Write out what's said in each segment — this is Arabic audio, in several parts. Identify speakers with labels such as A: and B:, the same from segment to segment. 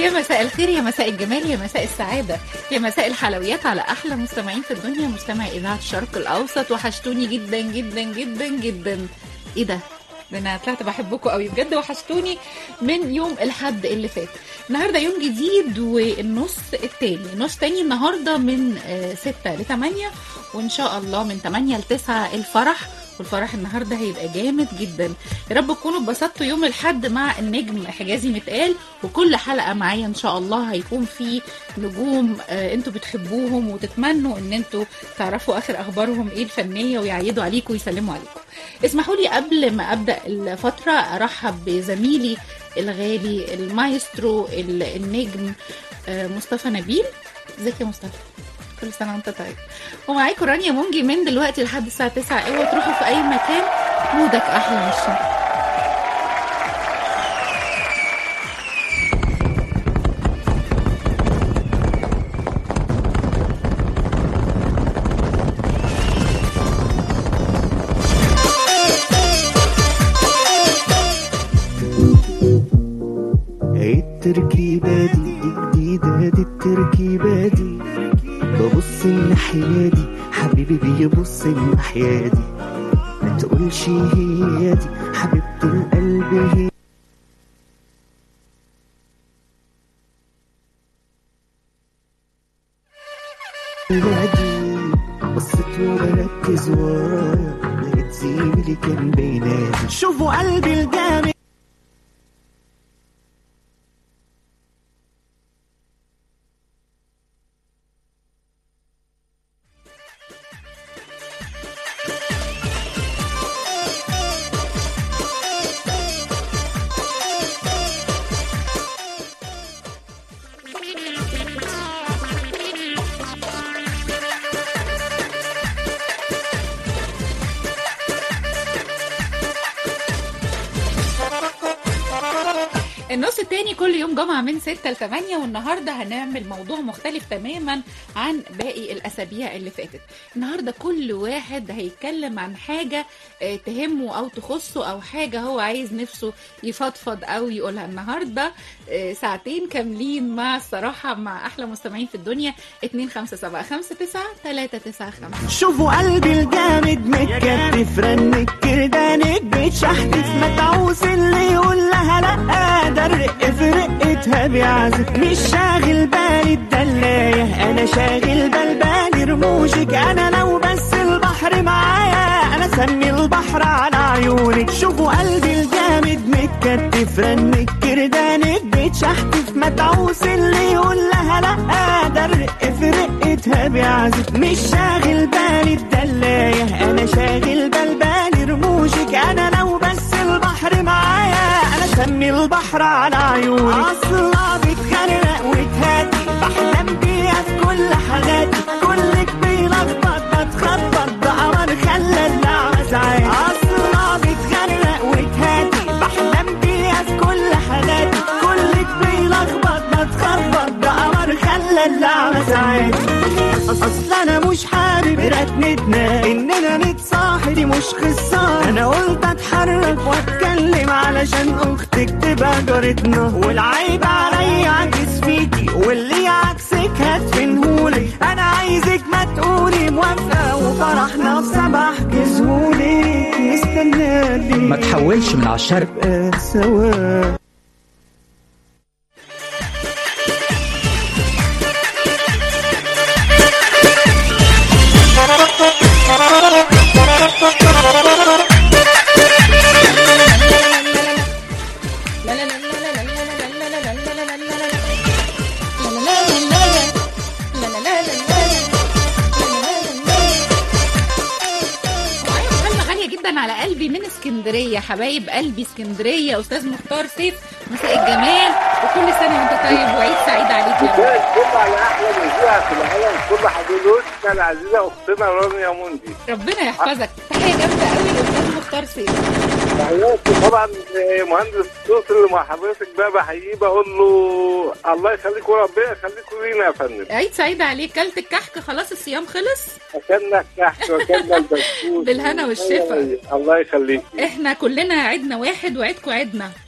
A: يا مساء الخير، يا مساء الجمال، يا مساء السعادة، يا مساء الحلويات على أحلى مستمعين في الدنيا، مستمعي إذاعة الشرق الأوسط. وحشتوني جدا جدا جدا جدا. إيه ده أنا طلعت بحبكم قوي بجد، وحشتوني من يوم الحد اللي فات. النهاردة يوم جديد والنص التاني، نص تاني النهاردة من 6 ل 8، وإن شاء الله من 8 ل 9 الفرح. والفرح النهارده هيبقى جامد جدا. يا رب تكونوا اتبسطتوا يوم الحد مع النجم حجازي متقال. وكل حلقه معايا ان شاء الله هيكون في نجوم انتوا بتحبوهم وتتمنوا ان انتوا تعرفوا اخر اخبارهم ايه الفنيه، ويعيدوا عليكم ويسلموا عليكم. اسمحوا لي قبل ما ابدا الفتره ارحب بزميلي الغالي المايسترو النجم مصطفى نبيل. ازيك يا مصطفى؟ كل سنة وانت طيب. ومعاكم رانيا منجي من دلوقتي لحد الساعة 9. اوعوا تروحوا في اي مكان، مودك احلى من الشمس.
B: التركيبة دي جديدة، دي التركيبة دي ببص الناحية دي، حبيبي بيبص الناحية دي، ما تقولش هي دي حبيبة القلب هي دي. بصيت وبركز ورايا لقيت زميلي كان بينادي، شوفوا قلبي الجامد.
A: النص التاني كل يوم جمعة من 6 ل 8، والنهاردة هنعمل موضوع مختلف تماما عن باقي الأسابيع اللي فاتت. النهاردة كل واحد هيتكلم عن حاجة تهمه أو تخصه، أو حاجة هو عايز نفسه يفضفض أو يقولها. النهاردة ساعتين كاملين مع الصراحة مع أحلى مستمعين في الدنيا. 257-59-395.
B: شوفوا قلبي الجامد متكتف رنك كردانك بيتشحتف، ما تعوز اللي يقول لها لأ، ده الرق في رقتها بيعزف. مش شاغل بالي الدلاية، أنا شاغل بالي رموشك. أنا لو بس البحر معايا أنا سمي البحر على عيونك. شوفوا قلبي الجامد متكتف رنك كردانك بيتشحتف، ما تعوز اللي يقول لها لأ، ده الرق في رقتها بيعزف. مش شاغل بالي الدلاية، أنا شاغل بالي رموشك. أنا لو بس البحر معايا أنا سمي البحر على عيوني. أصلا بتغرق وتهاتي، بحلم بيها في كل حاجاتي. كلك بيلخبط بتخبط، ده قمر خلى اللعبة ساعات. أصلا بتغرق وتهاتي، بحلم بيها في كل حاجاتي. كلك بيلخبط بتخبط، ده قمر خلى اللعبة ساعات. أصل أنا مش حابب رتمتنا إننا نتصاحب، دي مش قصة. أنا قلت أتحرك وأتكلم علشان أختك تبقى جارتنا، والعيب عليا عكس فيكي، واللي عكسك هتفنهولي. أنا عايزك ما تقولي موافقة، وفرحنا في 7 جزهولي. مستنالي
C: ما تحولش من عالشرق
B: سوا.
A: على قلبي من اسكندريه، حبايب قلبي اسكندريه، استاذ مختار سيف. مساء الجمال وكل سنه وانت طيب وعيد سعيد عليك يا رب.
D: كل على احلى مذيعه في العالم، كل حضرتك العزيزه اختنا رانيا منجي،
A: ربنا يحفظك. تحيه جامده قوي لاستاذ مختار سيف.
D: تحياتي طبعا مهندس الصوت اللي مع حضرتك ده، بحييه بقول له الله يخليك وربنا يخليكم لينا يا فندم.
A: عيد سعيد عليك. كلت الكحك خلاص؟ الصيام خلص؟
D: اكلنا الكحك واكلنا البسكوت
A: بالهنا والشفا.
D: الله يخليك.
A: احنا كلنا عيدنا واحد وعيدكم عيدنا.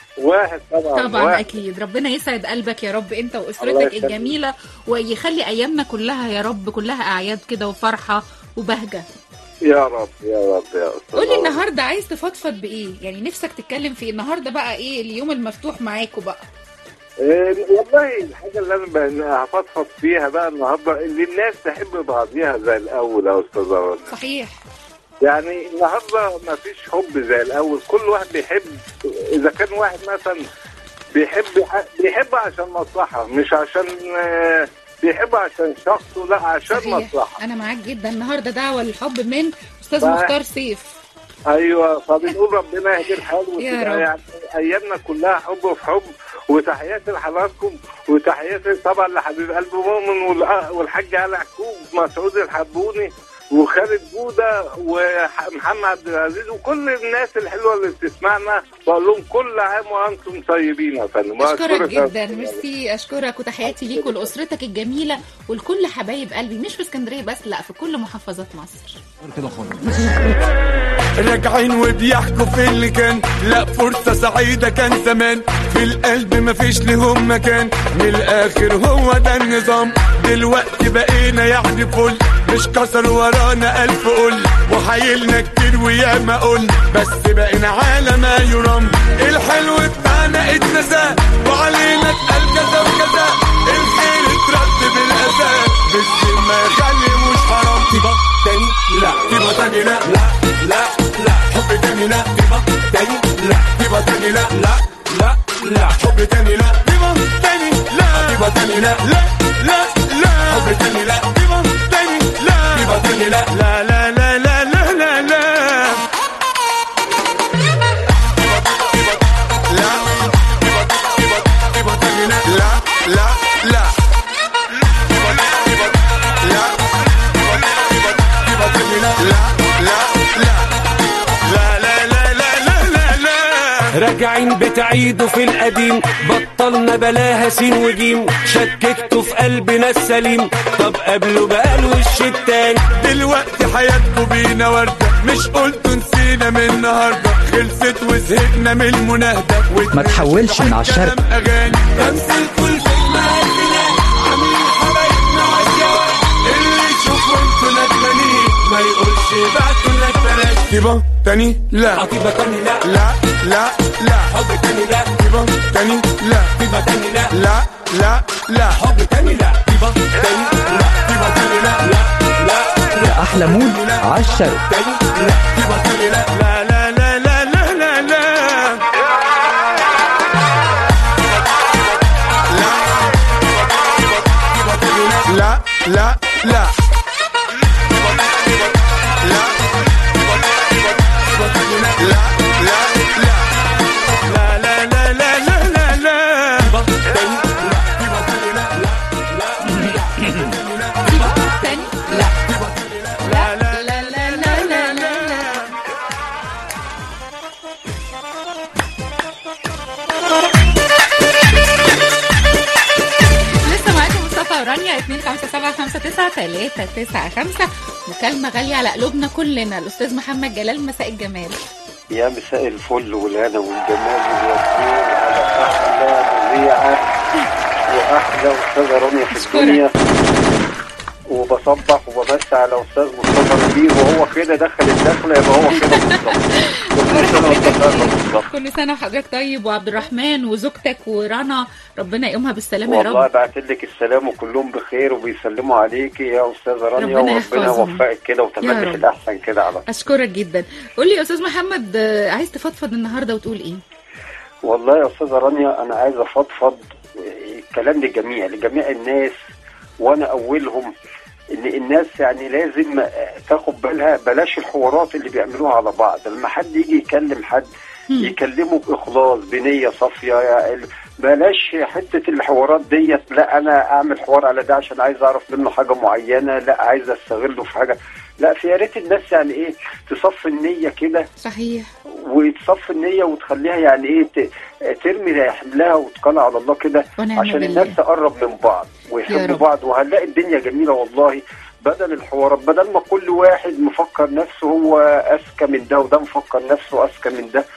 D: واحد طبعا.
A: طبعا
D: واحد.
A: اكيد. ربنا يسعد قلبك يا رب انت واسرتك الجميله، ويخلي ايامنا كلها يا رب كلها اعياد كده وفرحه وبهجه
D: يا رب يا رب يا استاذ.
A: قولي النهارده عايز تفضفض بايه؟ يعني نفسك تتكلم في ايه النهارده بقى؟ ايه اليوم المفتوح معاكوا بقى؟
D: والله الحاجه اللي انا هفضفض فيها بقى النهارده، اللي الناس تحب بعضيها زي الاول يا استاذ رنا.
A: صحيح.
D: يعني النهارده ما فيش حب زي الاول، كل واحد بيحب. اذا كان واحد مثلا بيحب عشان مصلحه، مش عشان بيحب عشان شخصه، لا عشان
A: صحيح.
D: مصلحه.
A: انا معاك جدا. النهارده دعوه للحب من استاذ مختار سيف.
D: ايوه، فبنقول ربنا يهدي الحال
A: يا رب.
D: يعني ايامنا كلها حب في حب. وتحياتي لحضراتكم، وتحياتي طبعا لحبيب قلب مؤمن والحاج علي عكوب، مسعود الحبوني، وخالد جودة، ومحمد عبد العزيز، وكل الناس الحلوه اللي بتسمعنا، بقول لهم كل عام وانتم طيبين يا فندم.
A: اشكرك جدا. ميرسي. اشكرك وتحياتي ليك ولاسرتك الجميله ولكل حبايب قلبي، مش في اسكندريه بس، لا في كل محافظات مصر.
C: كده خالص. راجعين وبيحكوا في اللي كان، لا فرصة سعيدة كان زمان، في القلب مفيش لهم مكان، من الآخر هو ده النظام، دلوقتي بقينا يعني فل، مش كسر ورانا ألف قل، وحايلنا كتير وياما قل، بس بقينا على ما يرام، الحلو بتاعنا اتنسى، وعلينا اتقال كذا وكذا، الخير اترد بالأذى، بس ما يخلي مش حرام، تبقى تاني لا، تبقى تاني لا لا لا لا، حب تاني لا، تبقى تاني لا، تبقى تاني لا لا لا لا، حب تاني لا، تبقى تاني لا، تبقى تاني لا لا لا لا، حب تاني لا، تبقى تاني لا، تبقى تاني لا لا لا لا لا لا لا لا. راجعين بتعيدوا في القديم، بطلنا بلاها سين وجيم، شككتوا في قلبنا السليم، طب قبلوا بقى الوش التاني، دلوقتي حياتكوا بينا وردة، مش قلتوا نسينا من النهاردة، خلصت وزهقنا من المناهدة،
E: ما تحولش من عالشرق
C: أغاني تمثل كل فيلم عالفنان، عاملين حبايبنا عالجوال، اللي يشوف وانتوا ندمانين ما يقولش بعتوا لك بلاش، تبقى تاني لا، تبقى تاني لا لا لا لا، حب تاني لا، تبقى تاني لا، تبقى تاني لا لا لا لا، حب تاني لا، تبقى تاني لا، تبقى تاني لا لا لا لا،
E: أحلى مود عالشرق
C: تاني لا، تبقى تاني لا لا لا لا لا لا لا لا. لا لا لا
A: رانيا 25759 مكالمة غالية على قلوبنا كلنا. الأستاذ محمد جلال، مساء الجمال.
F: يا مساء الفل والهنا والجمال والياسمين على أحلى مذيعة وأحلى أستاذة رانيا في الدنيا، وبصبح وبمسي على أستاذ مصطفى نبيه، وهو كده دخل الدخلة يبقى هو كده مصطفى.
A: كل سنة وحضرتك طيب، وعبد الرحمن وزوجتك ورنا ربنا يقومها بالسلامة يا رب.
F: والله بعتلك السلام وكلهم بخير وبيسلموا عليكي يا أستاذة رانيا، وربنا يوفقك كده وتملك الأحسن كده على طول.
A: أشكرك جدا. قولي يا أستاذ محمد، عايز تفضفض النهاردة وتقول إيه؟
F: والله يا أستاذة رانيا أنا عايز أفضفض الكلام لجميع الناس، وأنا أولهم، ان الناس يعني لازم تاخد بالها، بلاش الحوارات اللي بيعملوها على بعض، لما حد يجي يكلم حد يكلمه باخلاص بنيه صافيه، بلاش حته الحوارات ديت، لا انا اعمل حوار على ده عشان عايز اعرف منه حاجه معينه، لا عايز استغله في حاجه، لا في يا ريت الناس يعني ايه تصفي النيه كده.
A: صحيح.
F: وتصفي النيه وتخليها يعني ايه ترمي حملها وتقلع على الله كده، عشان الناس تقرب من بعض ويحبوا بعض، وهنلاقي الدنيا جميله والله، بدل الحوارات، بدل ما كل واحد مفكر نفسه هو اذكى من ده، وده مفكر نفسه اذكى من ده،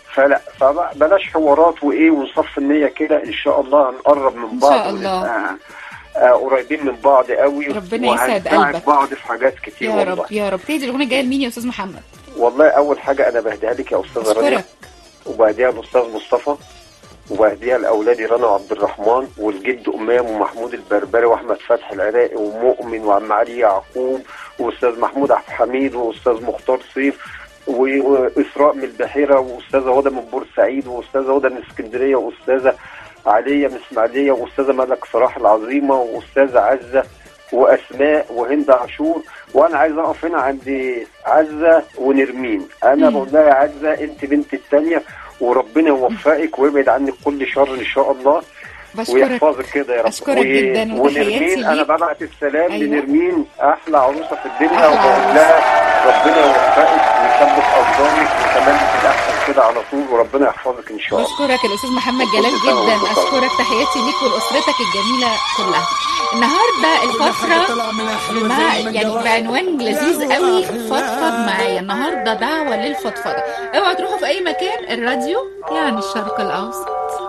F: فلا فبلاش حوارات وايه ونصف النيه كده، ان شاء الله هنقرب من بعض
A: ان شاء الله.
F: قريبين من بعض قوي،
A: ربنا يسعد قلبك
F: بعض في حاجات كتير
A: يا
F: والله.
A: رب يا رب. تهدي الاغنيه الجايه لمين يا استاذ محمد؟
F: والله اول حاجه انا بهديها لك يا استاذه رانيا، وبهديها للاستاذ مصطفى، وبهديها لاولادي رنا وعبد الرحمن والجد امام ومحمود البربري واحمد فتحي العراقي ومؤمن وعم علي يعقوب واستاذ محمود عبد الحميد واستاذ مختار صيف واسراء من البحيره واستاذه هدى من بورسعيد واستاذه هدى من اسكندريه واستاذه عليا من اسماعيليه واستاذه ملك صلاح العظيمه واستاذه عزه واسماء وهند عاشور. وانا عايز اقف هنا عند عزه ونرمين. انا بقول لها يا عزه انت بنت الثانيه، وربنا يوفقك ويبعد عنك كل شر ان شاء الله ويحفظك كده يا رب.
A: اشكرك جدا
F: ونرمين انا ببعت السلام لنرمين احلى عروسه في الدنيا، وبقول لها ربنا يوفقك ويثبت اقدامك وكمان في الاحسن كده على طول، وربنا يحفظك ان شاء الله.
A: بشكرك الاستاذ محمد جلال جدا، اشكرك، تحياتي ليك ولاسرتك الجميله كلها. النهارده الفقره مع يعني بعنوان لذيذ قوي، فضفض معايا. النهارده دعوه للفضفضه. اوعوا تروحوا في اي مكان، الراديو يعني الشرق الاوسط.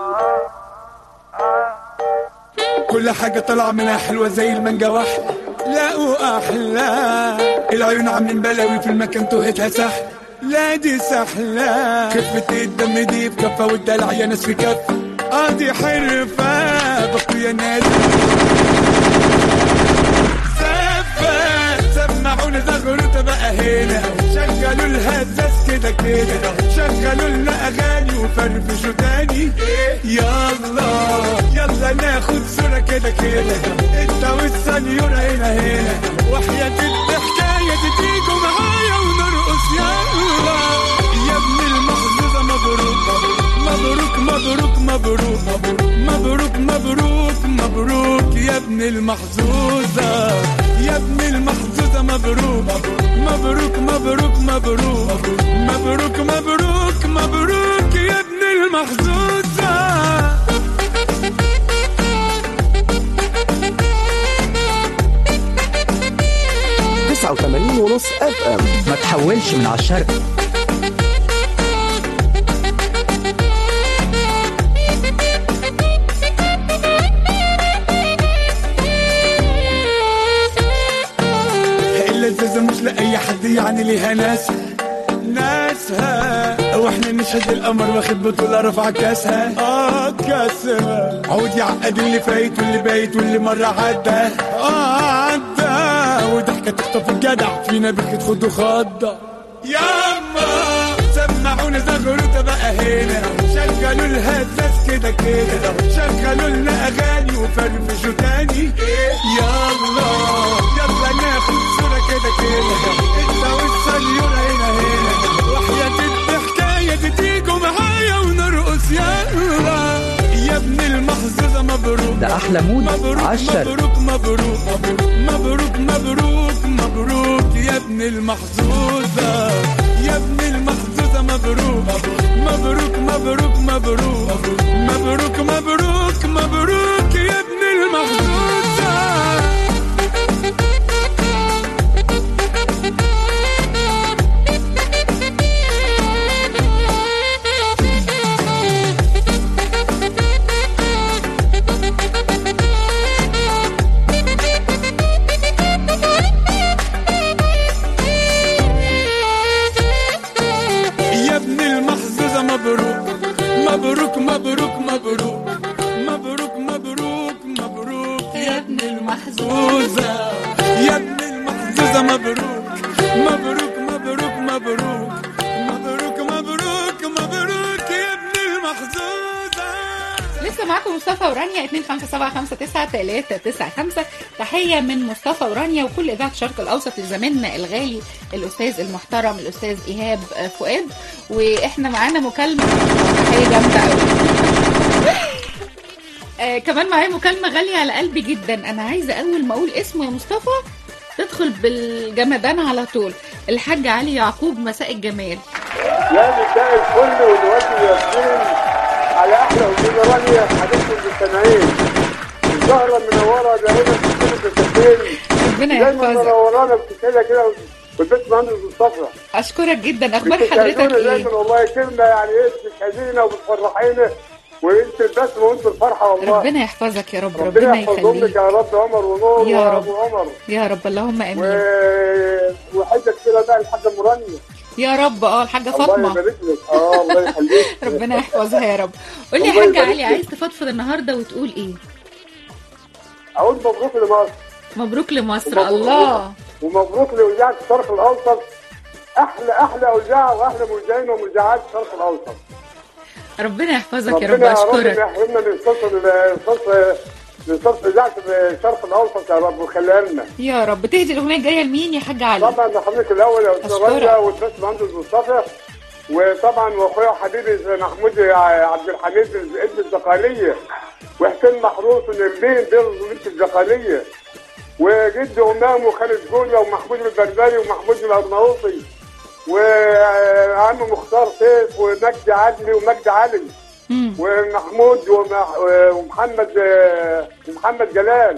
C: كل حاجة طالعة منها حلوة زي المانجا واحدة، لا وأحلى العيون عاملين بلاوي في المكان توهتها سحلة، لا دي سحلة خفة الدم دي في كفة والدلع يا ناس في كفة، دي حرفة بطو يا ناس سمعونا زغروطة بقى هنا، شغلوا الهزاز كده كده، شغلوا لنا اغاني وفرفشوا تاني، يلا ناخد صورة كده كده، انت والسنيورة هنا وحياة الحكاية دي تيجوا معايا ونرقص يلا يا ابن المحظوظة. مبروك مبروك مبروك مبروك مبروك مبروك يا ابن المحظوظة، يا ابن المحظوظة. مبروك مبروك مبروك مبروك مبروك مبروك مبروك يا ابن المحظوظة.
E: 89.5 FM.
B: ما تحولش من على الشرق.
C: اللذاذة مش لأي حد يعني ليها ناسها واحنا نشهد القمر واخد بطولة رفع كاسها كاسها عود يعقد اللي فايت واللي بايت واللي مرة عدى وضحكة تخطف الجدع فينا بخد خدوا خضة ياما سمعونا زغروطة بقى هنا، شغلوا الهزاز كده كده، شغلوا لنا اغاني وفرفشوا تاني، يلا ناخد صورة كده كده، انت والسنيورة هنا وحياة الحكاية دي تيجوا معايا ونرقص يلا يا ابن المحظوظة. مبروك
E: ده احلى مود عالشرق.
C: مبروك مبروك مبروك مبروك مبروك يا ابن المحظوظة، يا ابن المحظوظة. مبروك مبروك مبروك مبروك مبروك مبروك مبروك يا ابن المحظوظة. مبروك مبروك مبروك مبروك مبروك مبروك يا ابن المحظوظة، يا ابن المحظوظة. مبروك مبروك مبروك مبروك مبروك مبروك مبروك يا ابن المحظوظة.
A: لسه معاكم مصطفى ورانيا 25759395. تحية من مصطفى ورانيا وكل إذاعة الشرق الأوسط لزميلنا الغالي الأستاذ المحترم الأستاذ إيهاب فؤاد. وإحنا معانا مكالمة تحية جامدة قوي. كمان معايا مكالمة غالية على قلبي جدا. أنا عايزة أول ما أقول اسمه يا مصطفى تدخل بالجمدان على طول. الحاج علي يعقوب، مساء الجمال.
F: يا مساء الفل والوجه ياسمين على احلى استاذه رانيا حبيبتي المستمعين. الزهره منوره دائما في كل التسجيل،
A: ربنا
F: دايما
A: يحفظك.
F: منورانا بتسالها كده
G: والبنت مهندس مصطفى.
A: اشكرك جدا. اخبار حضرتك
G: بتسعدونا
A: ايه؟
G: دايما والله، كلمه يعني ايه بتسعدينا وبتفرحينا، وانت البسمه وانت الفرحه والله.
A: ربنا يحفظك يا رب.
G: ربنا يحفظهم لك
A: يخليك
G: يا رب عمر ونور
A: يا رب.
G: وابو عمر
A: يا رب. اللهم امين.
G: وحاجه كده بقى الحاجه مرانيه
A: يا رب. الحاجه
G: الله
A: فاطمه
G: يبارك لك. الله يخليك.
A: ربنا يحفظها يا رب. قول لي يا
G: الله
A: حاج
G: يبارك
A: علي،
G: لك.
A: عايز تفضفض النهارده وتقول ايه؟
G: اقول مبروك لمصر،
A: مبروك لمصر.
G: ومبروك
A: الله.
G: ومبروك لاذاعه الشرق الاوسط، احلى اذاعه واحلى مذيعين ومذيعات الشرق الاوسط.
A: ربنا يحفظك يا رب.
G: ربنا يا رب
A: اشكرك.
G: يحرمنا من صوت اذاعه الشرق الاوسط يا رب، وخليها لنا
A: يا رب. تهدي الاغنيه الجايه لمين يا حاج علي؟
G: طبعا لحضرتك الاول يا استاذ
A: أشكرك.
G: رجا والباشمهندس مهندس مصطفى، وطبعا واخويا وحبيبي محمود عبد الحميد ابن الزقاليه، وحسين محروس ونبيل بنت الزقاليه، وجد امام وخالد جوله ومحمود البربري ومحمود الارناؤوطي، وعم مختار سيف ومجدي عدلي ومجدي علي ومحمود ومحمد جلال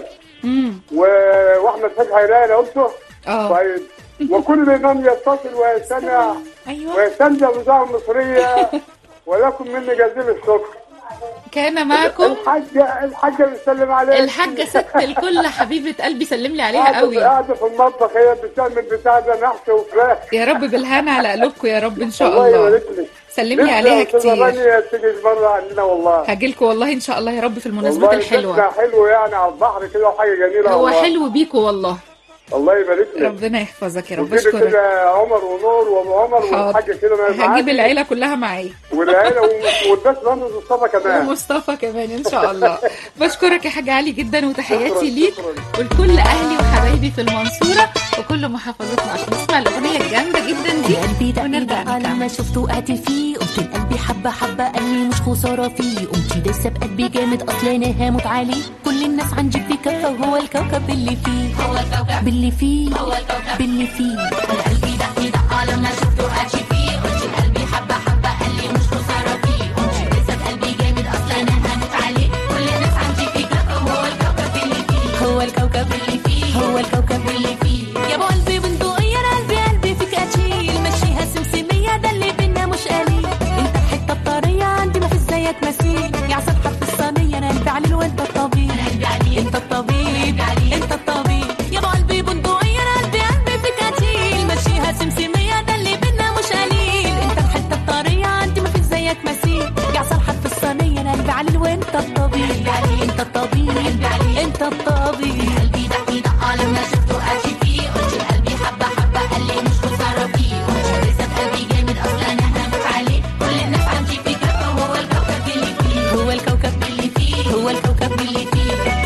G: واحمد فتحي هلال قلته. طيب وكل من يتصل ويستمع ويستمتع بالإذاعة المصرية ولكم مني جزيل الشكر.
A: كان معكم
G: الحاجة بتسلم عليك،
A: الحاجة ست الكل حبيبة قلبي، سلم لي عليها قوي.
G: قاعدة في المطبخ هي بتعمل بتاع ده محشي وفراخ.
A: يا رب بالهنا على قلوبكم يا رب ان شاء
G: الله
A: الله.
G: يبارك لك.
A: سلم لي عليها كتير.
G: تيجي مرة عندنا والله.
A: هاجيلكوا والله ان شاء الله يا رب في المناسبات الحلوة.
G: والله حلو يعني على البحر كده وحاجة جميلة
A: هو
G: والله.
A: حلو بيكوا والله.
G: الله يبارك لك.
A: ربنا يحفظك يا رب.
G: وكده
A: اشكرك.
G: كده عمر ونور وابو عمر والحاجه كده
A: هجيب العيله كلها معايا
G: والعيله والباشمهندس مصطفى كمان
A: ومصطفى كمان ان شاء الله. بشكرك يا حاج علي جدا وتحياتي ليك ولكل اهلي وحبايبي في المنصوره وكل محافظتنا عشان نسمع الاغنيه الجامده جدا دي ونرجع نكمل.
H: لما شفته وقعت فيه قلت لقلبي حبه حبه قال لي مش خساره فيه، قمت دايسه بقلبي جامد اصل انا هموت عليه، كل الناس عندي في كفه وهو الكوكب اللي فيه، هو الكوكب باللي فيه، هو الكوكب باللي فيه. قلبي دق لما شفته وقعت فيه، قلت لقلبي حبه حبه قال لي مش خساره فيه، قمت دايسه بقلبي جامد اصل انا هموت عليه، كل الناس عندي في كفه وهو الكوكب اللي فيه، هو الكوكب اللي فيه، هو الكوكب اللي فيه. يا ابو قلبي بندقيه انا قلبي فيك اشيل، مشيها سمسميه ده اللي بينا مش قليل، انت الحته الطريه عندي ما في زيك مثيل، يا عسل حرف الصينيه انا قلبي عليه وانت الطبيب، انت الطبيب انت الطبيب. يا ابو قلبي بندقيه انا قلبي فيك اشيل، مشيها سمسميه ده اللي بينا مش قليل، انت الحته الطريه عندي ما في زيك مثيل، يا عسل حرف الصينيه انا قلبي عليه وانت الطبيب، انت الطبيب انت الطبيب. قلبي دق لما شفته قاسي فيه، قلت لقلبي حبه حبه قال لي مش خساره فيه، قلت لسه بقلبي جامد اصلا انا هموت عليه، كل الناس عندي في كفه وهو الكوكب اللي فيه، هو الكوكب اللي فيه، هو الكوكب اللي فيه.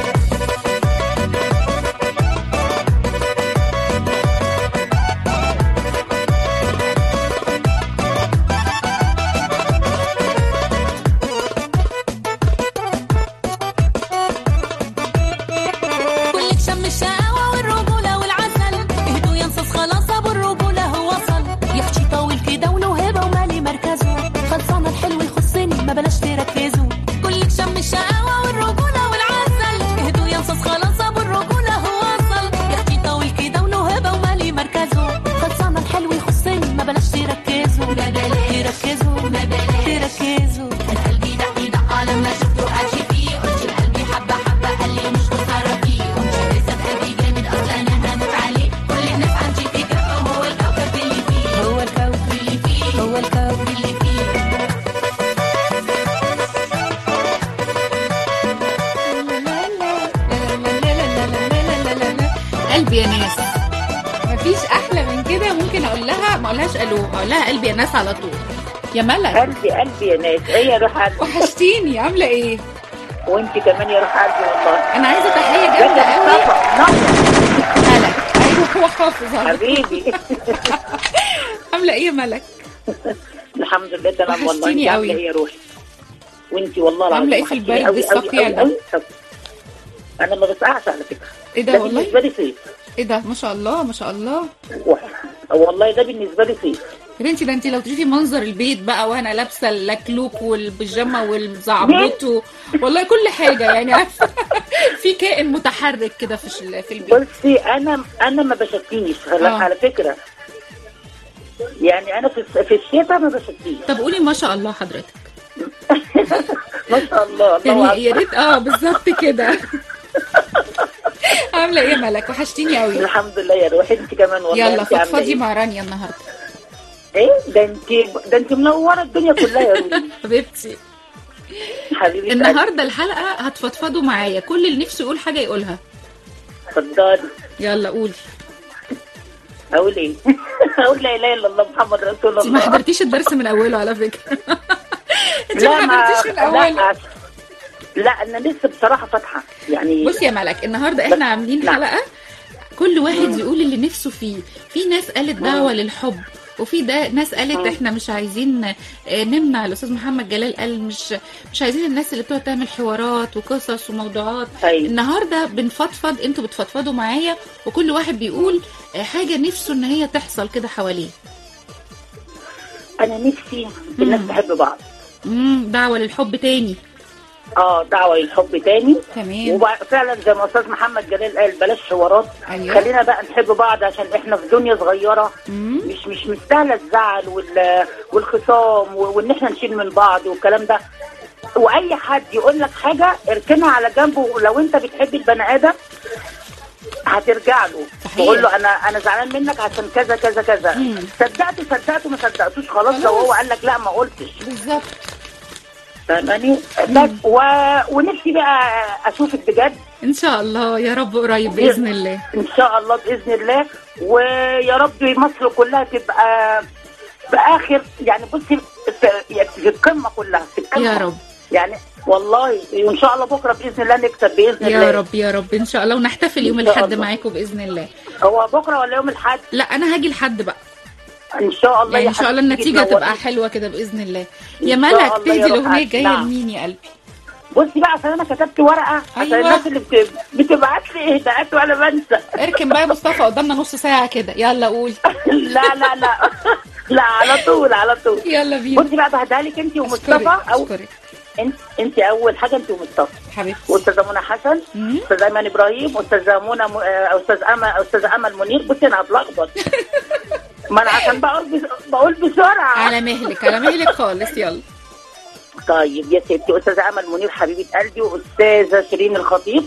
H: كلك شم الشقاوة والرجولة والعسل، اهدوا ينصص خلاص ابو الرجولة هو وصل، يحكي طويل كده وله هبة ومالي مركزه، خلصانة الحلو يخصني ما بلاش تركزوا. كلك شم الشقاوة والرجولة والعسل، اهدوا ينصص خلاص ابو الرجولة هو وصل، يحكي طويل كده وله هبة ومالي مركزه، خلصانة الحلو يخصني ما بلاش تركزوا، تركزوا تركزوا. قلبي دق لما شفته قاسي فيه، قلت لقلبي حبة حبة قال لي مش خسارة فيه، قمت لسه بقلبي جامد اصلا انا هموت عليه، كل الناس عندي في كفه وهو الكوكب اللي فيه، هو الكوكب اللي فيه، هو الكوكب اللي فيه.
A: قلبي يا ناس مفيش احلى من كده، ممكن اقول لها ما اقولهاش الو، اقول لها قلبي يا ناس على طول. يا ملك
I: قلبي يا ناس، ايه يا روح قلبي،
A: وحشتيني، عامله ايه؟
I: وانت كمان يا روح قلبي والله.
A: انا عايزه تحيه جامده قوي. ملك ايوه هو حافظ
I: حبيبي.
A: عامله ايه يا ملك؟
I: الحمد لله تمام والله.
A: وحشتيني
I: عامله
A: قوي.
I: ايه يا روحي؟ وانت والله العظيم
A: عامله ايه في البرد الصقيع ده؟
I: انا ما بسقعش على فكره.
A: ايه ده والله؟
I: بالنسبه لي صيف.
A: ايه ده ما شاء الله ما شاء الله.
I: والله ده بالنسبه لي صيف
A: يا بنتي. ده انت لو تشوفي منظر البيت بقى وانا لابسه اللكلوك والبيجامه والزعبوط والله كل حاجه يعني عارفه في كائن متحرك كده في البيت.
I: بصي انا ما بشكينيش على فكره، يعني انا في الشتاء ما بشتيش.
A: طب قولي ما شاء الله حضرتك.
I: ما شاء الله.
A: يعني يا ريت بالظبط كده. عامله ايه يا ملك؟ وحشتيني قوي.
I: الحمد لله يا روحي، انت كمان والله.
A: يلا فضفضي مع رانيا النهارده.
I: ايه ده انت منوره الدنيا كلها يا روحي.
A: حبيبتي
I: حبيبتي
A: النهارده الحلقه هتفضفضوا معايا، كل اللي نفسه يقول حاجه يقولها.
I: اتفضلي.
A: يلا قولي.
I: اقول ايه؟ اقول لا اله الا الله محمد رسول الله.
A: انت ما حضرتيش الدرس من اوله على فكره. انت ما حضرتيش من اوله.
I: لا انا لسه بصراحه فاتحه يعني.
A: بصي يا ملك، النهارده احنا عاملين حلقه كل واحد يقول اللي نفسه فيه. في ناس قالت دعوه للحب، وفي ناس قالت احنا مش عايزين نمنع. الاستاذ محمد جلال قال مش عايزين الناس اللي بتقعد تعمل حوارات وقصص وموضوعات. النهارده بنفضفض، انتوا بتفضفضوا معايا، وكل واحد بيقول حاجه نفسه ان هي تحصل كده حواليه.
I: انا نفسي الناس تحب بعض.
A: دعوه للحب تاني.
I: دعوه للحب تاني.
A: تمام.
I: وفعلا زي ما استاذ محمد جلال قال بلاش حوارات.
A: أيوة.
I: خلينا بقى نحب بعض عشان احنا في دنيا صغيره. مش مستاهله الزعل والخصام وان احنا نشيل من بعض والكلام ده. واي حد يقول لك حاجه اركنها على جنبه، ولو انت بتحب البني ادم هترجع له تقول له انا زعلان منك عشان كذا كذا كذا. صدقته ما صدقتوش خلاص. لو هو قال لك لا ما قلتش.
A: بالظبط.
I: فاهماني؟ ونفسي بقى اشوفك بجد
A: ان شاء الله يا رب قريب باذن الله.
I: ان شاء الله باذن الله. ويا رب مصر كلها تبقى باخر يعني بصي في القمه كلها، في القمه
A: يا رب
I: يعني والله. وان شاء الله بكره باذن الله نكسب باذن الله.
A: يا رب يا رب ان شاء الله. ونحتفل يوم الاحد معاكم باذن الله.
I: هو بكره ولا يوم الاحد؟
A: لا انا هاجي الحد بقى
I: ان شاء الله.
A: يعني ان شاء الله النتيجه تبقى حلوه كده باذن الله. يا ملك تدي الاغنيه الجايه لمين يا قلبي؟
I: بصي بقى عشان انا كتبت ورقه عشان الناس اللي بتبعت لي اهداءات وانا بنسى.
A: اركن بقى يا مصطفى، قدامنا نص ساعه كده. يلا قول.
I: لا لا على طول.
A: يلا بينا.
I: بصي بقى بهديها لك انت ومصطفى. انت اول حاجه انت ومصطفى
A: حبيبتي،
I: واستاذه منى حسن، استاذ ايمن ابراهيم، استاذه منى، استاذ امل منير. بصي انا هتلخبط. ما انا عشان بقول بسرعه.
A: على مهلك خالص. يلا
I: طيب يا ستي، استاذه امل منير حبيبه قلبي، واستاذه شيرين الخطيب.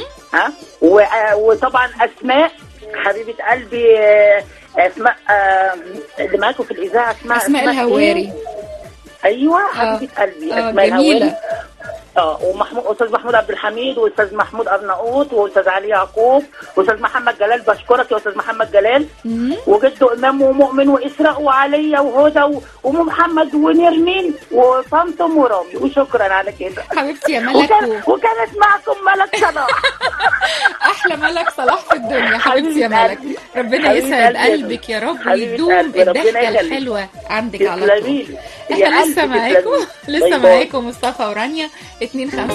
I: وطبعا اسماء حبيبه قلبي. اسماء اللي معاكم في الاذاعه اسماء
A: الهواري.
I: ايوه حبيبه قلبي اسماء الهواري. ومحمود، استاذ محمود عبد الحميد، واستاذ محمود ارناؤوط، واستاذ علي يعقوب، واستاذ محمد جلال. بشكرك يا استاذ محمد جلال. وجده امام ومؤمن واسراء وعليا وهدى ومحمد ونرمين وطمطم ورامي. وشكرا على كده
A: حبيبتي يا ملك.
I: وكانت معكم ملك صلاح.
A: احلى ملك صلاح في الدنيا حبيبتي يا ملك. ربنا يسعد قلبك يا رب، ويدوم الضحكه الحلوه عندك على طول. احنا لسه معاكم مصطفى ورانيا. 25759395.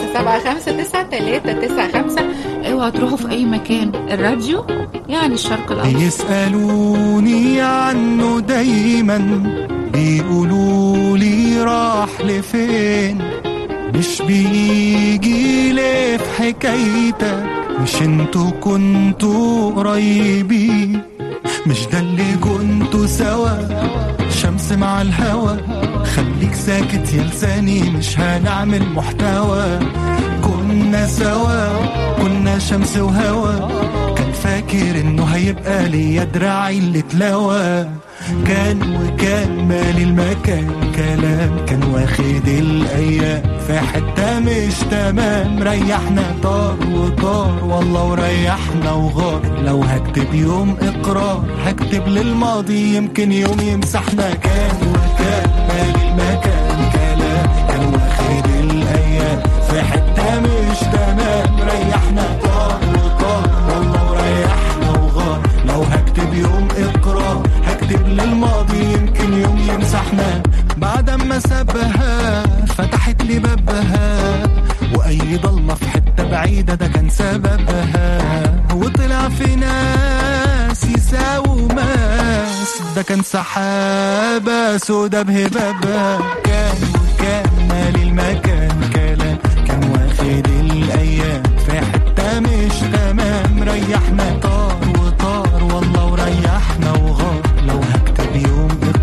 A: اوعوا تروحوا في اي مكان. الراديو يعني الشرق الاوسط.
C: يسألوني عنه دايما، بيقولوا لي راح لفين، مش بيجي ليه في حكايتك، مش انتوا كنتوا قريبين، مش ده اللي كنتوا سوا، شمس مع الهوا، خليك ساكت يا لساني مش هنعمل محتوى، كنا سوا كنا شمس وهوا، كان فاكر انه هيبقى ليا دراعي اللي اتلوى، كان وكان مالي المكان كلام، كان واخد الايام في حته مش تمام، ريحنا طار وطار والله وريحنا وغار، لو هكتب يوم اقرار هكتب للماضي يمكن يوم يمسحنا، كان وكان مالي المكان كلام، كان واخد الايام في حته مش تمام، ريحنا طار وطار والله وريحنا وغار، لو هكتب يوم اقرار هكتب للماضي يمكن يوم يمسحنا، بعد ما سابها فتحت لي بابها، واي ضلمه في حته بعيده ده كان سببها، وطلع في ناس يساووا ماس، ده كان سحابه سودا بهبابها، كان وكان مالي المكان كلام، كان واخد الايام في حته مش تمام، ريحنا طار وطار والله وريحنا وغار، لو هكتب يوم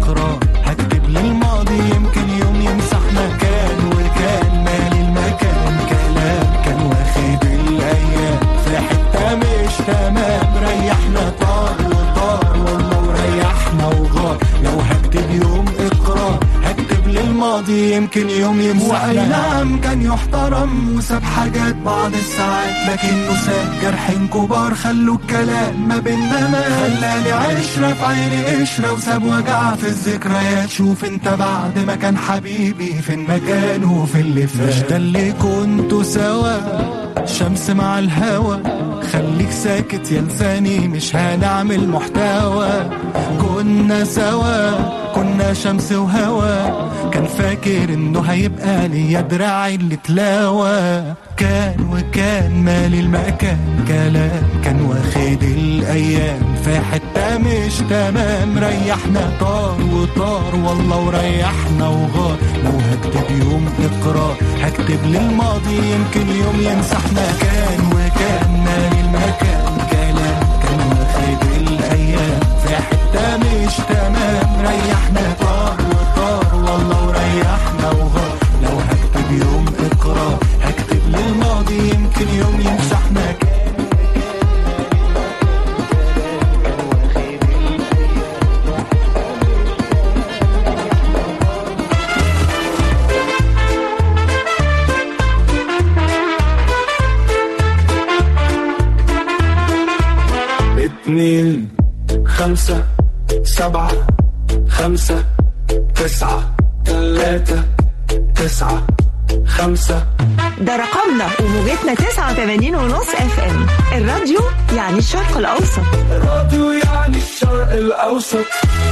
J: يمكن يوم يمسحنا. واي نعم كان يحترم وساب حاجات بعض الساعات، لكنه ساب جرحين كبار خلوا الكلام ما بينا ما. خلاني عشرة في عيني قشرة وساب وجع في الذكريات. شوف انت بعد ما كان حبيبي فين مكانه وفي اللي فات. مش ده اللي كنتوا سوا شمس مع الهوا، خليك ساكت يا لساني مش هنعمل محتوى. كنا سوا كنا شمس وهوا، كان فاكر انه هيبقى ليا دراعي اللي تلاوى. كان وكان مالي المكان كلام، كان واخد الايام في حتة مش تمام. ريحنا طار وطار والله وريحنا وغار. لو هكتب يوم اقرار هكتب للماضي يمكن يوم يمسحنا. كان وكان مالي المكان كلام، كان واخد الايام في حتة مش تمام. ريحنا طار وطار والله وريحنا وغار. لو هكتب يوم اقرار هكتب للماضي يمكن يوم يمسحنا.
C: اتنين 5 7 5 9 3 9 5.
K: ده رقمنا وموجتنا 89.5 FM. الراديو يعني الشرق الأوسط.
C: الراديو يعني الشرق الأوسط.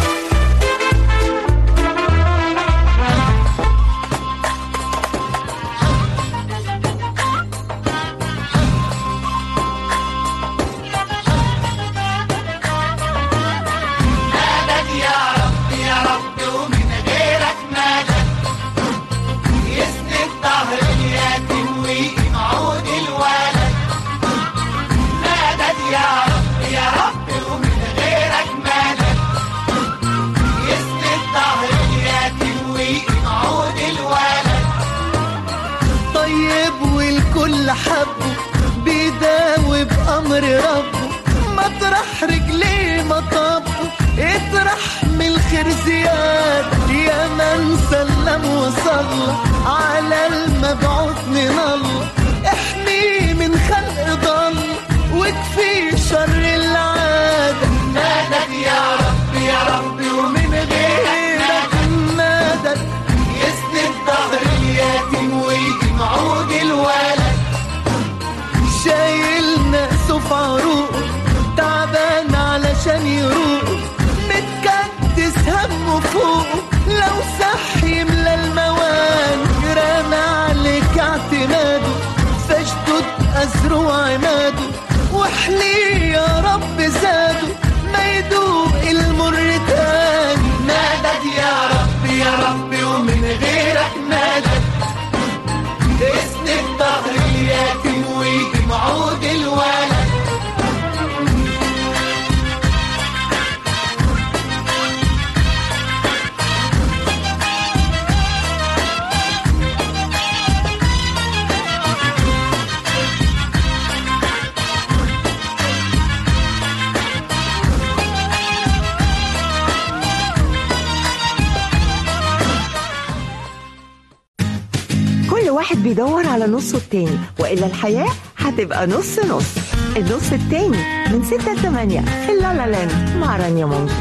L: حبه بيداوي بأمر ربه، مطرح رجليه مطبه اطرح من الخير زياد. يا من سلم وصلى على المبعوث من الله، احميه من خلق ضل وكفي شر العادة. مدد يا رب يا رب ومن غيرك مدد، يسند ظهر اليتيم ويجي معود الولد. شايل ناسه في عروقه تعبان علشان يروق، متكدس همه فوقه لو صح يملى الموان. رامى عليك اعتماده فاشدد أزره وعماده، واحليه يا رب زاده ما يدوق المر تاني. مدد يا رب يا رب ومن غيرك مدد، اسند ظهر اليتيم ويجي معود الولد.
K: واحد بيدور على نصه التاني، وإلا الحياة هتبقى نص نص. النص التاني من 6 ل8 في لالا لاند مع رانيا مونكي.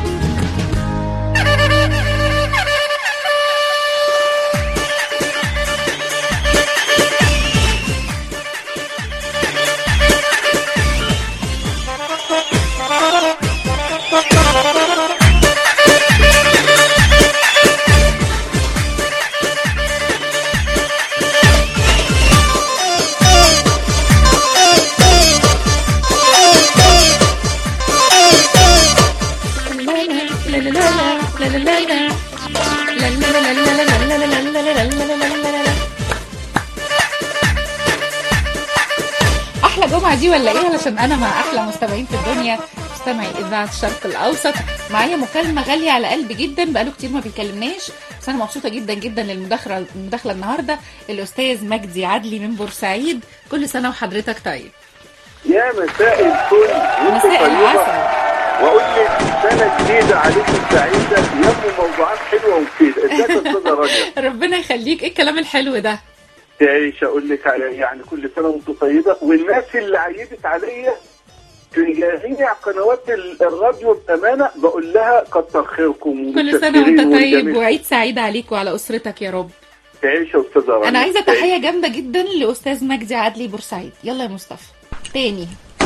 A: احلى جمعه دي ولا ايه؟ علشان انا مع احلى مستمعين في الدنيا، مستمعي اذاعه الشرق الاوسط. معايا مكالمه غاليه على قلبي جدا، بقاله كتير ما بيكلمناش، بس انا مبسوطه جدا جدا للمداخله النهارده. الاستاذ مجدي عدلي من بورسعيد، كل سنه وحضرتك طيب.
D: يا مساء الفل،
A: مساء العسل.
D: واقول لك سنه جديده عليكم سعيده، يموا موضوعات حلوه ومفيده. ازيك يا استاذه رانيا؟
A: ربنا يخليك، ايه الكلام الحلو ده؟
D: تعيش اقول لك على يعني كل سنه وانتم طيبه، والناس اللي عيدت عليا في جميع قنوات الراديو بامانه بقول لها كتر خيركم.
A: كل سنه وانت طيب وعيد سعيد عليك وعلى اسرتك يا رب.
D: تعيش يا استاذه رانيا.
A: انا عايزه تحيه جامده جدا لاستاذ مجدي عدلي بورسعيد. يلا يا مصطفى تاني.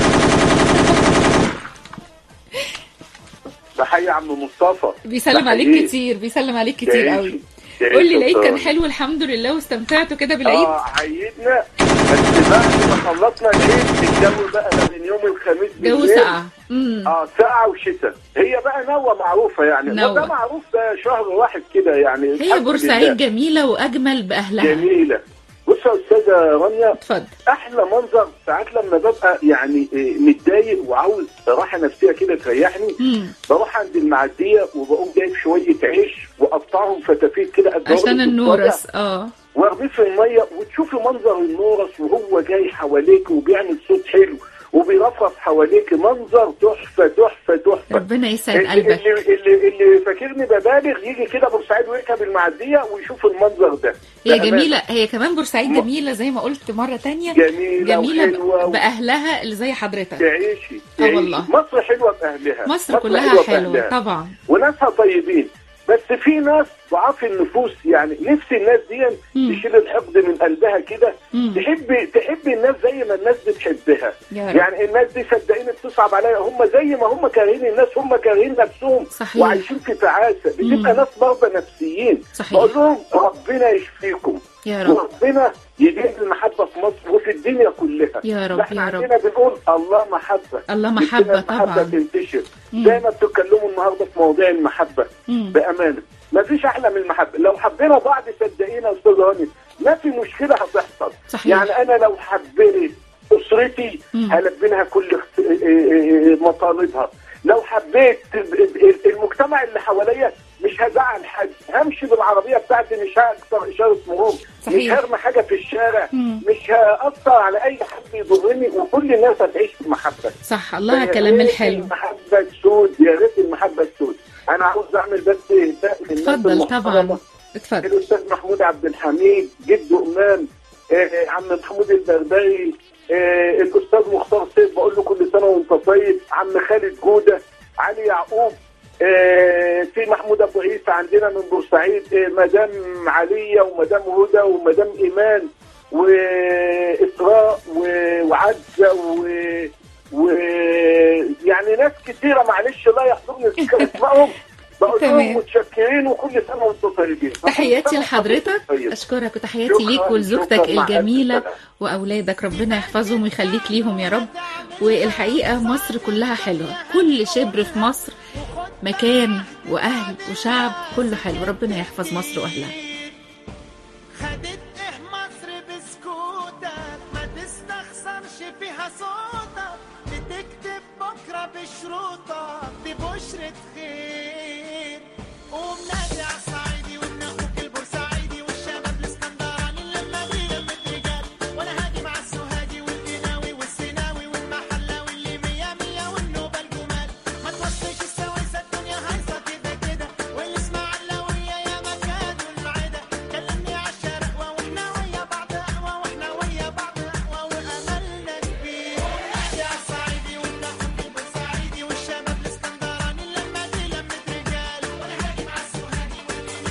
D: بحيي عم مصطفى،
A: بيسلم عليك كتير، بيسلم عليك كتير قوي. قول لي العيد كان حلو الحمد لله واستمتعتوا كده بالعيد؟
D: عيدنا بس بعد ما خلصنا العيد الجو بقى ما بين يوم الخميس
A: جو ساقعه.
D: ساقعه وشتاء. هي بقى نوة معروفه يعني، ده معروف، ده شهر واحد كده يعني.
A: هي بورسعيد جميله واجمل باهلها.
D: جميله. بص يا استاذه رانيا،
A: اتفضل.
D: احلى منظر ساعات لما ببقى يعني متضايق وعاوز راحه نفسيه كده تريحني، بروح عند المعديه وبقوم جايب شويه عيش واقطعهم فتافيت كده
A: عشان النورس
D: وارميه في الميه، وتشوفي منظر النورس وهو جاي حواليك وبيعمل صوت حلو وبيرفرف حواليك، منظر تحفه تحفه تحفه.
A: ربنا يسعد قلبك.
D: اللي فاكرني ببالغ يجي كده بورسعيد ويركب المعديه ويشوف المنظر ده.
A: هي جميله، هي كمان بورسعيد جميله زي ما قلت مره تانية، جميله باهلها اللي زي حضرتك.
D: تعيشي
A: والله
D: مصر حلوه باهلها،
A: مصر كلها حلوه طبعا،
D: وناسها طيبين. بس في ناس ضعاف النفوس، يعني نفس الناس دي تشيل الحقد من قلبها كده، تحب الناس زي ما الناس بتحبها. يعني الناس دي صدقيني بتصعب عليا، هم زي ما هم كارهين الناس هم كارهين نفسهم.
A: صحيح.
D: وعايشين في تعاسه، بتبقى ناس مرضى نفسيين. بقول لهم ربنا يشفيكم
A: يا رب،
D: وربنا يديم المحبه في مصر وفي الدنيا كلها
A: يا رب.
D: احنا عندنا بنقول الله محبه،
A: الله محبه طبعا،
D: تنتشر زي ما بتتكلموا النهارده في مواضيع المحبه. بامانه ما فيش احلى من المحبه. لو حبينا بعض صدقينا يا استاذ هاني ما في مشكله هتحصل.
A: صحيح.
D: يعني انا لو حبيت اسرتي هلبينها كل مطالبها، لو حبيت المجتمع اللي حواليا مش هزعل حد، همشي بالعربيه بتاعتي مش هكسر اشاره مرور، مش هرمي حاجه في الشارع، مش هاثر على اي حد يضرني، وكل الناس هتعيش في محبه.
A: صح، الله كلام الحلو.
D: المحبه السود، يا ريت المحبه السود. انا عاوز اعمل بس اهداء للناس.
A: اتفضل طبعا، اتفضل.
D: الاستاذ محمود عبد الحميد، جده امام، عم محمود البربري، الاستاذ مختار سيف بقول له كل سنه وانت طيب، عم خالد جوده، علي يعقوب، في محمود ابو عيسى عندنا من بورسعيد، مدام علية ومدام هدى ومدام ايمان واسراء وعزه يعني ناس كثيره معلش لا يحضرني ذكر اسمائهم. بقول لهم متشكرين وكل سنه وانتم طيبين.
A: تحياتي لحضرتك، اشكرك، وتحياتي ليك ولزوجتك الجميله واولادك، ربنا يحفظهم ويخليك ليهم يا رب. والحقيقه مصر كلها حلوه، كل شبر في مصر مكان واهل وشعب كله حلو، ربنا يحفظ مصر واهلها.
L: خدت مصر بسكوتك، ما تستخسرش فيها صوتك، بتكتب بكره بشروطك ببشرة خير. قوم نادي على الصعيدي وابن اخوك البورسعيدي والشباب الاسكندراني لما دي لمة رجال، وانا هاجي مع السوهاجي والقناوي والسيناوي والمحلاوي اللي مية مية والنوبة الجمال. ما توصيش السويسة الدنيا هايصة كده كده، والاسماعيلاوية يا مكان والعدا. كلمني على الشرقوة واحنا ويا بعض قهوة، واحنا ويا بعض قهوة واملنا كبير. نادي على الصعيدي وابن اخوك البورسعيدي والشباب الاسكندراني لما دي لمة رجال، وانا هاجي مع السوهاجي والقناوي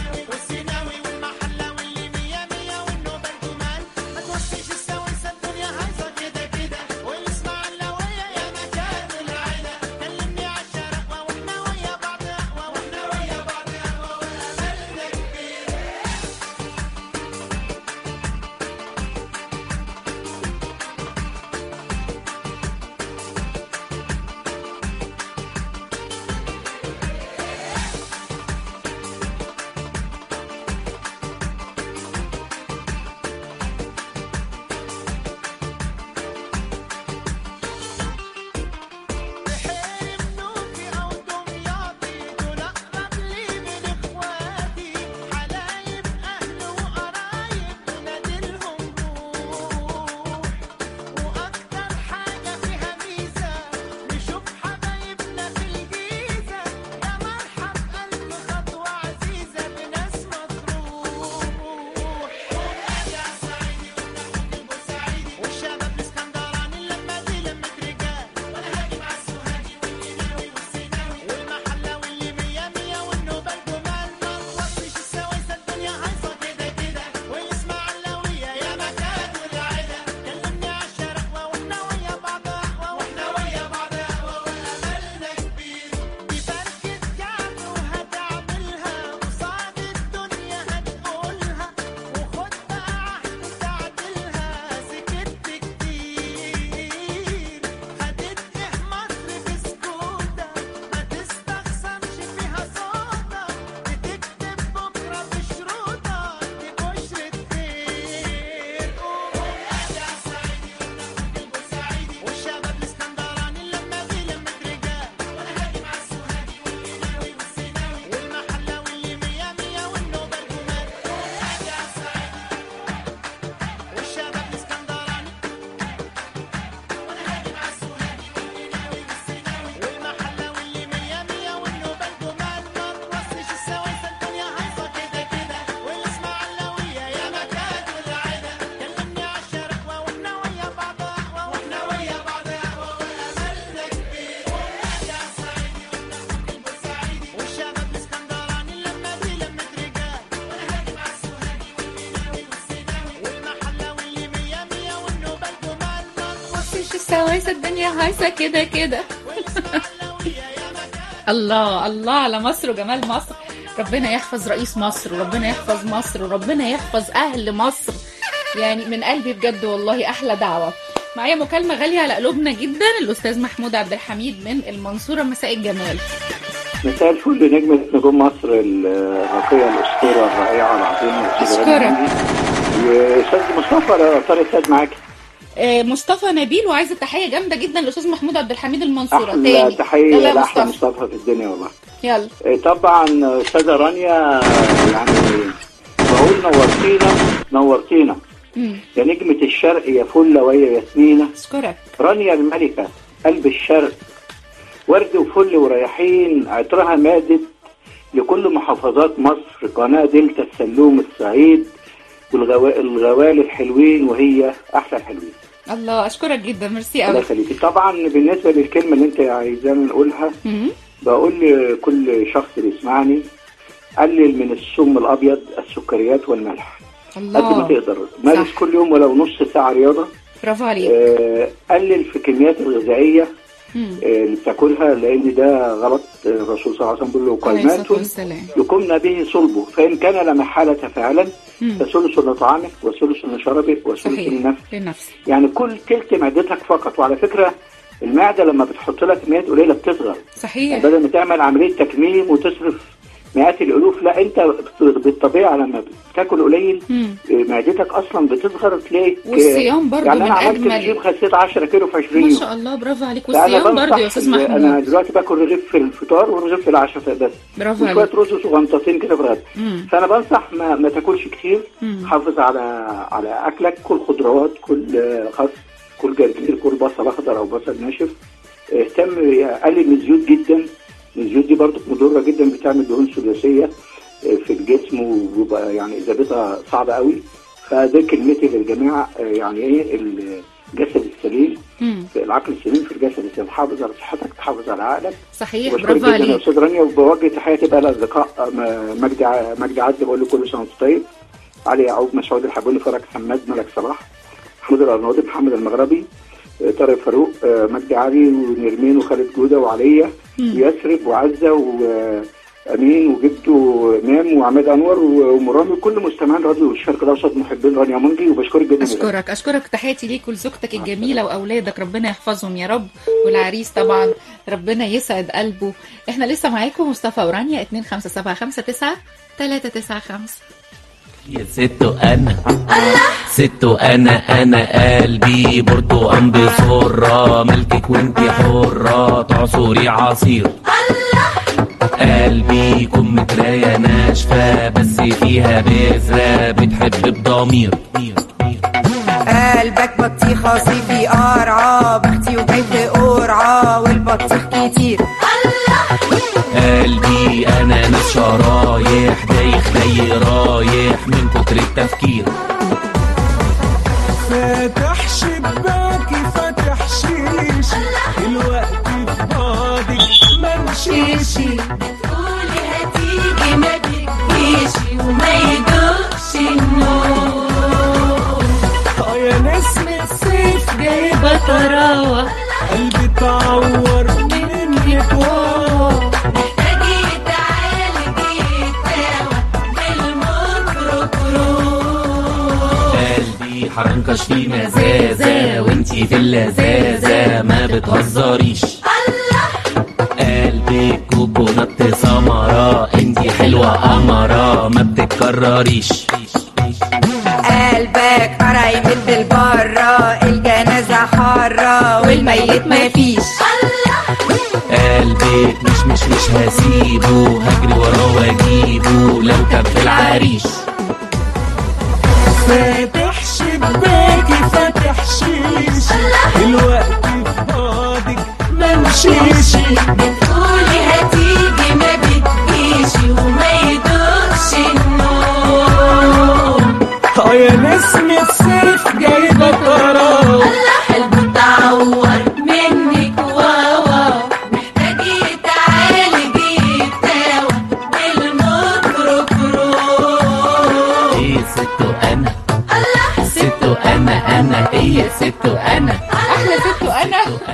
A: ويسة الدنيا هايسة كده كده. الله الله على مصر وجمال مصر. ربنا يحفظ رئيس مصر وربنا يحفظ مصر وربنا يحفظ أهل مصر. يعني من قلبي بجد والله أحلى دعوة. معايا مكالمة غالية على قلوبنا جدا، الأستاذ محمود عبد الحميد من المنصورة. مساء الجمال.
M: مساء الفل نجمة نجوم مصر الراقية الأسطورة الرائعة العظيمة.
A: أشكرك.
M: وأستاذ مصطفى طارق سعد معاك.
A: مصطفى نبيل، وعايزة تحية جامدة جدا للأستاذ محمود عبد الحميد المنصورة.
M: أحلى تحية لأحلى مصطفى في الدنيا والله.
A: يلا.
M: طبعا أستاذة رانيا، يعني بقول نورتينا يا نجمة الشرق يا فلة ويا ياسمينة.
A: أشكرك.
M: رانيا الملكة قلب الشرق، ورد وفل ورياحين، عطرها مادد لكل محافظات مصر، قناة دلتا السلوم الصعيد والغوالي الحلوين، وهي أحلى الحلوين.
A: الله أشكرك جدا، ميرسي قوي.
M: الله يخليكي. طبعا بالنسبة للكلمة اللي أنت عايزانا نقولها، بقول لكل شخص بيسمعني قلل من السم الأبيض، السكريات والملح قد ما تقدر. مارس كل يوم ولو نص ساعة رياضة.
A: برافو عليك.
M: قلل في الكميات الغذائية اللي بتاكلها، لان ده غلط. الرسول صلى الله عليه وسلم بيقول له قيمات يقمن به صلبه، فان كان لا محالة فعلا فثلث لطعامك وثلث لشربك وثلث للنفس. يعني كل تلت معدتك فقط. وعلى فكرة المعدة لما بتحط لك كميات قليلة بتصغر.
A: صحيح.
M: يعني بدل ما تعمل عملية تكميم وتصرف مئات الالوف، لا انت بالطبيعه لما بتاكل قليل معدتك اصلا بتصغر. تلاقيك
A: والصيام برضه
M: يعني
A: من
M: انا عملت
A: اجمل.
M: رجيم، خسيت 10 كيلو في 20 يوم
A: ما شاء الله، برافو عليك. والصيام برضه يا استاذ محمود.
M: انا دلوقتي باكل رغيف في الفطار ورغيف في العشاء بس،
A: برافو عليك،
M: وشويه رز وغنطتين كده في الغدا. فانا بنصح ما تاكلش كتير. حافظ على اكلك، كل خضروات، كل خس، كل جرجير، كل بصل اخضر او بصل ناشف. اهتم، قلل من الزيوت جدا. الزيوت دي برضه مضره جدا، بتعمل دهون ثلاثيه في الجسم، وبيبقى يعني اذابتها صعبه قوي. فده كلمتي للجميع، يعني ايه الجسد السليم، العقل السليم في الجسد السليم. تحافظ على صحتك، تحافظ على عقلك.
A: صحيح، برافو عليك
M: يا استاذ رانيا. وبوجه تحياتي بقى لاصدقاء مجدي عدلي، بقول له كل سنه وانت طيب. علي يعقوب، مسعود الحبولي، فرج حماد، ملك صلاح، محمود الارناؤوطي، محمد المغربي، طارق فاروق، مجدي علي، ونرمين، وخالد جوده، وعلية، ويسرب، وعزه، وامين، وجبته امام، وعماد انور، ومرامي، وكل مستمعين راديو الشرق الاوسط محبين رانيا منجي. وبشكرك جدا.
A: اشكرك تحياتي ليك ولزوجتك الجميله واولادك، ربنا يحفظهم يا رب. والعريس طبعا ربنا يسعد قلبه. احنا لسه معاكم مصطفى ورانيا 25759
N: يا ستو انا قلبي برتقان بصرة، ملكك وانتي حرة، تعصري عصير قلبي كم متراية ناشفة، بس فيها بذرة بتحب بضمير.
O: قلبك بطيخة صيفي قرعة، بختي وجيت قرعة والبطيخ كتير.
N: قلبي اناناس شرايح، دايخ رايح من كتر التفكير.
J: فاتح شباكي فاتح شيش، الوقت فاضي ما مشيشي،
H: بتقولي هتيجي ما تجيش وما يدوقش النور.
J: يا نسمة الصيف
H: جايبة طراوة،
J: قلبي تعور من يتوه،
H: محتاج يتعالج يتداوى بالميكروكروم.
N: قلبي حرنكش في مزازة، وانتي في اللذاذة ما بتهزريش. قلبك كوكونات سمرة، انتي حلوة قمرة ما بتتكرريش.
O: قلبك قرايب بالبرة، الجنازة حارة والميت مفيش.
N: قلبك مش هسيبه، هجري وراه واجيبه لو كان في العريش.
J: فاتح شباكي فاتح شيش، الوقت فاضي ما مشيش.
H: بتقولي هتيجي ما بتجيش وما يدوقش النوم.
J: يا نسمة صيف جايبة طراوة،
H: قلبه تعور منك واوا، محتاج يتعالج يتداوى بالميكروكروم.
N: ايه ستو انا ايه ستو انا
A: احلى ستو انا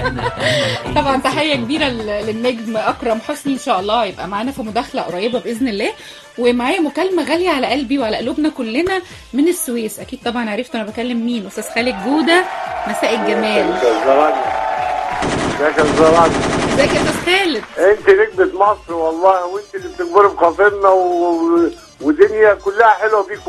A: طبعا تحيه كبيره للنجم اكرم حسني، ان شاء الله يبقى معانا في مداخله قريبه باذن الله. ومعايا مكالمه غاليه على قلبي وعلى قلوبنا كلنا من السويس، اكيد طبعا عرفتوا انا بكلم مين. استاذ خالد جوده، مساء الجمال.
D: ازيك يا زراد؟
A: ازيك يا استاذ خالد؟
D: انت نجمة مصر والله، وانت اللي بتكبري بخاطرنا ودنيا كلها حلوه بيكم.